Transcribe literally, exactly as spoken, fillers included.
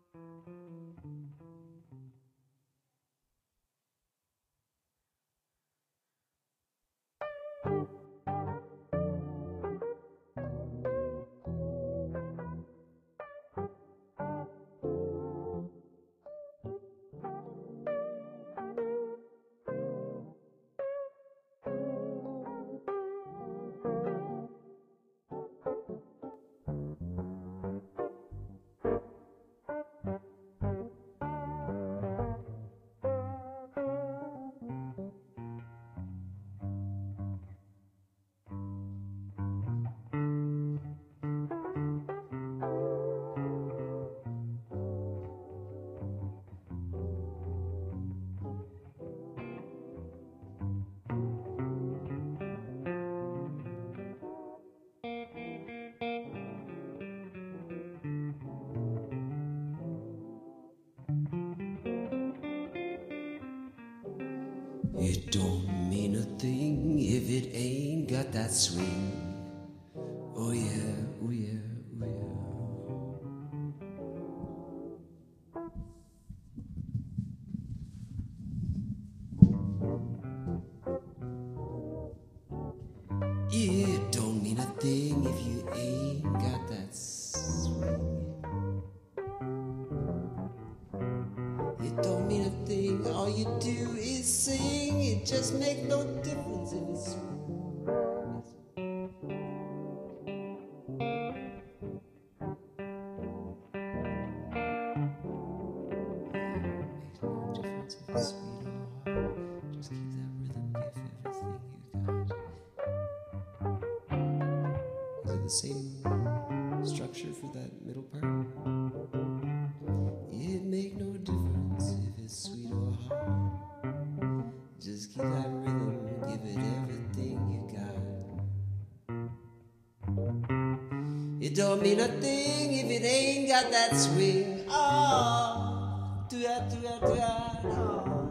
It don't mean a thing if it ain't got that swing. Oh yeah, oh yeah, oh yeah. It don't mean a thing if you ain't got that swing. It don't mean a thing, all you do is sing. It just makes no difference if it's swing. The same structure for that middle part. It make no difference if it's sweet or hard. Just keep that rhythm, give it everything you got. It don't mean a thing if it ain't got that swing. Oh, do that, do that, do that. Oh.